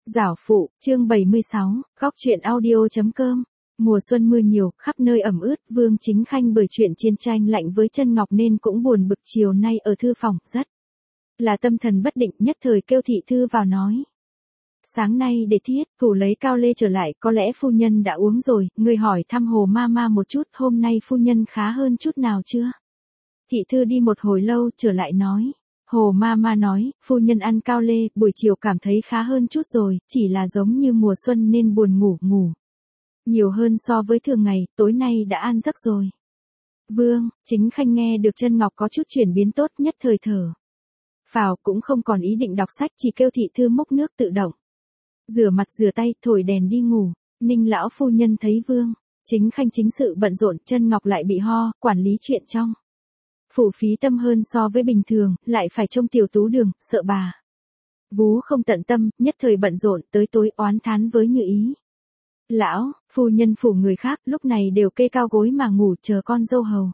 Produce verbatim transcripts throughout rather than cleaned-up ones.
Giảo phụ, chương bảy mươi sáu, góc truyện audio.com. Mùa xuân mưa nhiều, khắp nơi ẩm ướt, Vương Chính Khanh bởi chuyện chiến tranh lạnh với Chân Ngọc nên cũng buồn bực, chiều nay ở thư phòng, rất là tâm thần bất định, nhất thời kêu thị thư vào nói. Sáng nay để thiết, thủ lấy cao lê trở lại, có lẽ phu nhân đã uống rồi, người hỏi thăm Hồ ma ma một chút, hôm nay phu nhân khá hơn chút nào chưa? Thị thư đi một hồi lâu, trở lại nói. Hồ ma ma nói, phu nhân ăn cao lê, buổi chiều cảm thấy khá hơn chút rồi, chỉ là giống như mùa xuân nên buồn ngủ, ngủ nhiều hơn so với thường ngày, tối nay đã an giấc rồi. Vương Chính Khanh nghe được Chân Ngọc có chút chuyển biến tốt, nhất thời thở phào, cũng không còn ý định đọc sách, chỉ kêu thị thư múc nước tự động rửa mặt rửa tay, thổi đèn đi ngủ. Ninh lão phu nhân thấy Vương Chính Khanh chính sự bận rộn, Chân Ngọc lại bị ho, quản lý chuyện trong phủ phí tâm hơn so với bình thường, lại phải trông tiểu tú đường, sợ bà vú không tận tâm, nhất thời bận rộn, tới tối oán thán với Như Ý. Lão phu nhân phủ người khác lúc này đều kê cao gối mà ngủ, chờ con dâu hầu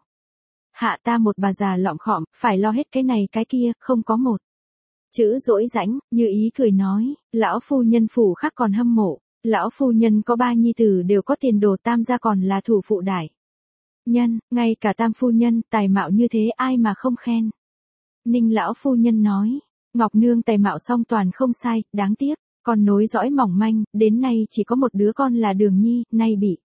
hạ ta một bà già lọm khọm, phải lo hết cái này cái kia, không có một chữ dỗi rãnh. Như Ý cười nói, lão phu nhân phủ khác còn hâm mộ, lão phu nhân có ba nhi tử đều có tiền đồ, tam gia còn là thủ phụ đại nhân, ngay cả tam phu nhân tài mạo như thế ai mà không khen. Ninh lão phu nhân nói, Ngọc nương tài mạo song toàn không sai, đáng tiếc con nối dõi mỏng manh, đến nay chỉ có một đứa con là Đường Nhi, nay bị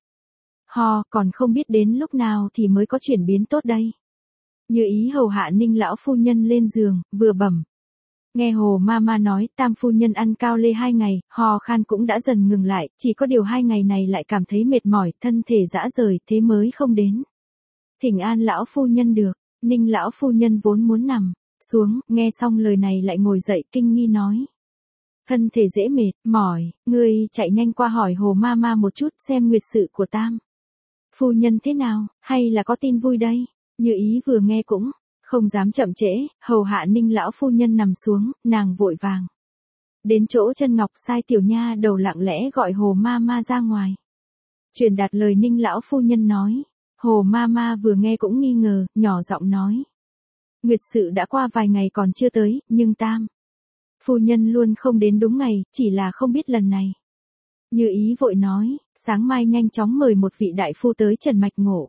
ho, còn không biết đến lúc nào thì mới có chuyển biến tốt đây. Như Ý hầu hạ Ninh lão phu nhân lên giường, vừa bẩm nghe Hồ ma ma nói, tam phu nhân ăn cao lê hai ngày, ho khan cũng đã dần ngừng lại, chỉ có điều hai ngày này lại cảm thấy mệt mỏi, thân thể rã rời, thế mới không đến thỉnh an lão phu nhân được. Ninh lão phu nhân vốn muốn nằm xuống, nghe xong lời này lại ngồi dậy, kinh nghi nói, thân thể dễ mệt, mỏi, ngươi chạy nhanh qua hỏi Hồ ma ma một chút xem nguyệt sự của tam phu nhân thế nào, hay là có tin vui đây. Như Ý vừa nghe cũng không dám chậm trễ, hầu hạ Ninh lão phu nhân nằm xuống, nàng vội vàng đến chỗ Chân Ngọc, sai tiểu nha đầu lặng lẽ gọi Hồ ma ma ra ngoài, truyền đạt lời Ninh lão phu nhân nói. Hồ ma ma vừa nghe cũng nghi ngờ, nhỏ giọng nói, nguyệt sự đã qua vài ngày còn chưa tới, nhưng tam phu nhân luôn không đến đúng ngày, chỉ là không biết lần này. Như Ý vội nói, sáng mai nhanh chóng mời một vị đại phu tới Trần Mạch Ngộ.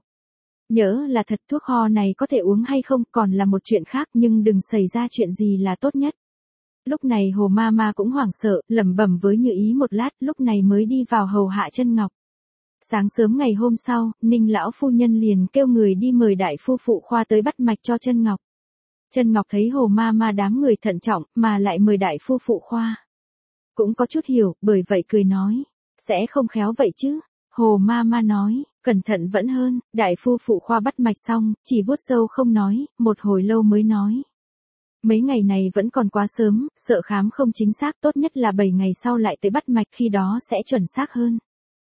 Nhớ là thật, thuốc ho này có thể uống hay không còn là một chuyện khác, nhưng đừng xảy ra chuyện gì là tốt nhất. Lúc này Hồ ma ma cũng hoảng sợ, lẩm bẩm với Như Ý một lát, lúc này mới đi vào hầu hạ Chân Ngọc. Sáng sớm ngày hôm sau, Ninh lão phu nhân liền kêu người đi mời đại phu phụ khoa tới bắt mạch cho Chân Ngọc. Chân Ngọc thấy Hồ ma ma đám người thận trọng, mà lại mời đại phu phụ khoa, cũng có chút hiểu, bởi vậy cười nói, sẽ không khéo vậy chứ. Hồ ma ma nói, cẩn thận vẫn hơn. Đại phu phụ khoa bắt mạch xong, chỉ vuốt râu không nói, một hồi lâu mới nói, mấy ngày này vẫn còn quá sớm, sợ khám không chính xác, tốt nhất là bảy ngày sau lại tới bắt mạch, khi đó sẽ chuẩn xác hơn.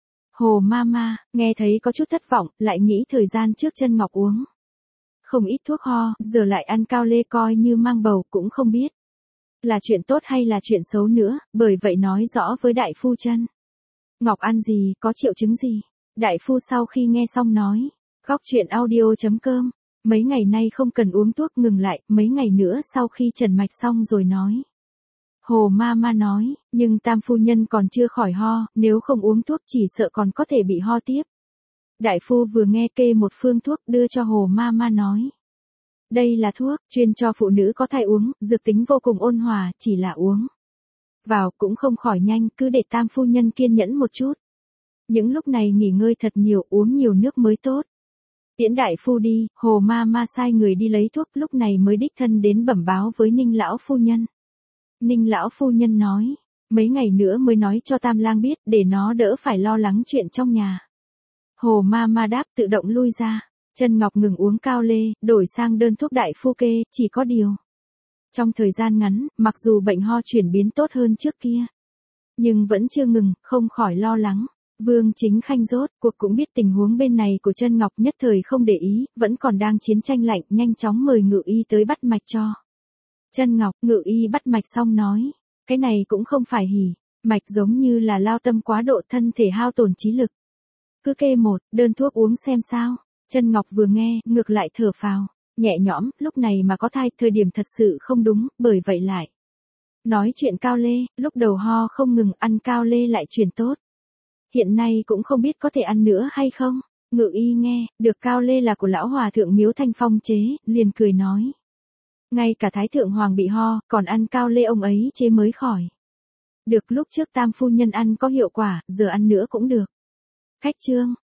Hồ ma ma nghe thấy có chút thất vọng, lại nghĩ thời gian trước Chân Ngọc uống không ít thuốc ho, giờ lại ăn cao lê coi như mang bầu, cũng không biết là chuyện tốt hay là chuyện xấu nữa, bởi vậy nói rõ với đại phu Chân Ngọc ăn gì, có triệu chứng gì. Đại phu sau khi nghe xong nói, góc truyện audio.com, mấy ngày nay không cần uống thuốc, ngừng lại, mấy ngày nữa sau khi trần mạch xong rồi nói. Hồ ma ma nói, nhưng tam phu nhân còn chưa khỏi ho, nếu không uống thuốc chỉ sợ còn có thể bị ho tiếp. Đại phu vừa nghe kê một phương thuốc đưa cho Hồ ma ma nói, đây là thuốc chuyên cho phụ nữ có thai uống, dược tính vô cùng ôn hòa, chỉ là uống vào cũng không khỏi nhanh, cứ để tam phu nhân kiên nhẫn một chút. Những lúc này nghỉ ngơi thật nhiều, uống nhiều nước mới tốt. Tiễn đại phu đi, Hồ ma ma sai người đi lấy thuốc, lúc này mới đích thân đến bẩm báo với Ninh lão phu nhân. Ninh lão phu nhân nói, mấy ngày nữa mới nói cho Tam lang biết, để nó đỡ phải lo lắng chuyện trong nhà. Hồ ma ma đáp, tự động lui ra. Chân Ngọc ngừng uống cao lê, đổi sang đơn thuốc đại phu kê, chỉ có điều trong thời gian ngắn, mặc dù bệnh ho chuyển biến tốt hơn trước kia, nhưng vẫn chưa ngừng, không khỏi lo lắng. Vương Chính Khanh rốt cuộc cũng biết tình huống bên này của Chân Ngọc, nhất thời không để ý, vẫn còn đang chiến tranh lạnh, nhanh chóng mời ngự y tới bắt mạch cho Chân Ngọc. Ngự y bắt mạch xong nói, cái này cũng không phải hỉ mạch, giống như là lao tâm quá độ, thân thể hao tổn trí lực. Cứ kê một đơn thuốc uống xem sao. Chân Ngọc vừa nghe, ngược lại thở phào nhẹ nhõm, lúc này mà có thai, thời điểm thật sự không đúng, bởi vậy lại Nói chuyện cao lê, lúc đầu ho không ngừng, ăn cao lê lại chuyển tốt. Hiện nay cũng không biết có thể ăn nữa hay không. Ngự y nghe, được cao lê là của lão hòa thượng Miếu Thanh Phong chế, liền cười nói. Ngay cả Thái Thượng Hoàng bị ho, còn ăn cao lê ông ấy chế mới khỏi. Được, lúc trước Tam phu nhân ăn có hiệu quả, giờ ăn nữa cũng được. Khách trương.